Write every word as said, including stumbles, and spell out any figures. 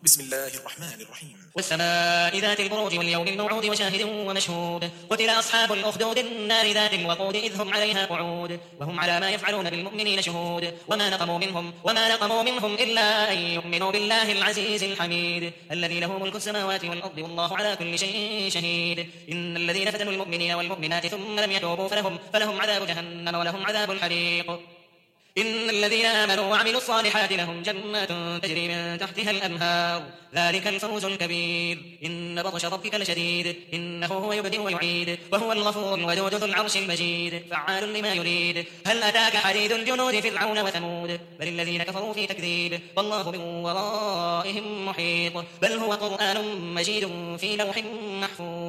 بسم الله الرحمن الرحيم. والسماء ذات البروج واليوم الموعود وشاهد ومشهود. قتل أصحاب الأخدود النار ذات الوقود إذ هم عليها قعود وهم على ما يفعلون بالمؤمنين شهود. وما نقموا منهم وما نقموا منهم إلا أن يؤمنوا بالله العزيز الحميد الذي له ملك السماوات والأرض والله على كل شيء شهيد. إن الذين فتنوا المؤمنين والمؤمنات ثم لم يتوبوا فلهم, فلهم عذاب جهنم ولهم عذاب الحريق. إن الذين آمنوا وعملوا الصالحات لهم جنات تجري من تحتها الأنهار ذلك الفوز الكبير. إن بطش ربك لشديد إنه هو يبدئ ويعيد وهو الغفور الودود ذو العرش المجيد فعال لما يريد. هل أتاك حديث الجنود فرعون وثمود بل الذين كفروا في تكذيب والله من ورائهم محيط بل هو قرآن مجيد في لوح محفوظ.